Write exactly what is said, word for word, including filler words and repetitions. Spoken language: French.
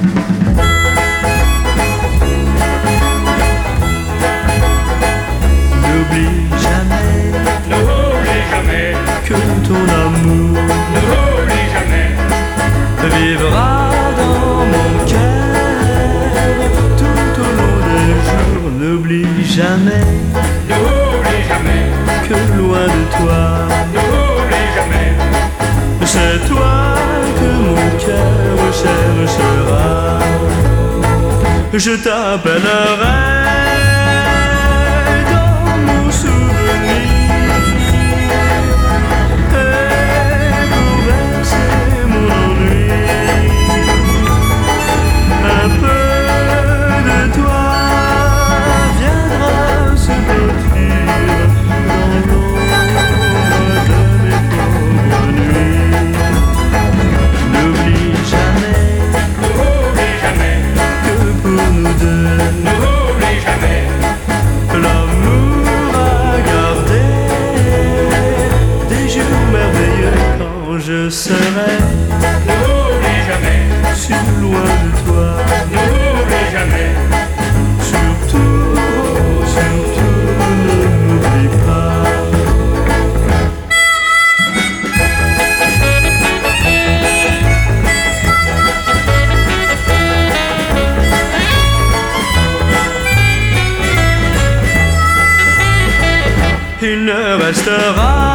N'oublie jamais, N'oublie jamais que ton amour N'oublie jamais vivra dans mon cœur tout au long des jours. N'oublie jamais, N'oublie jamais que loin de toi, N'oublie jamais c'est toi que mon cœur cherchera. Je t'appellerai dans mon souvenir et pour verser mon ennui. Un peu de toi viendra se blottir dans l'ombre de mes pauvres nuits. N'oublie jamais N'oublie jamais que pour nous deux, N'oublie jamais l'amour a gardé des jours merveilleux quand je serai N'oublie jamais si loin de toi. N'oublie jamais Surtout, surtout ne m'oublie pas. Il ne restera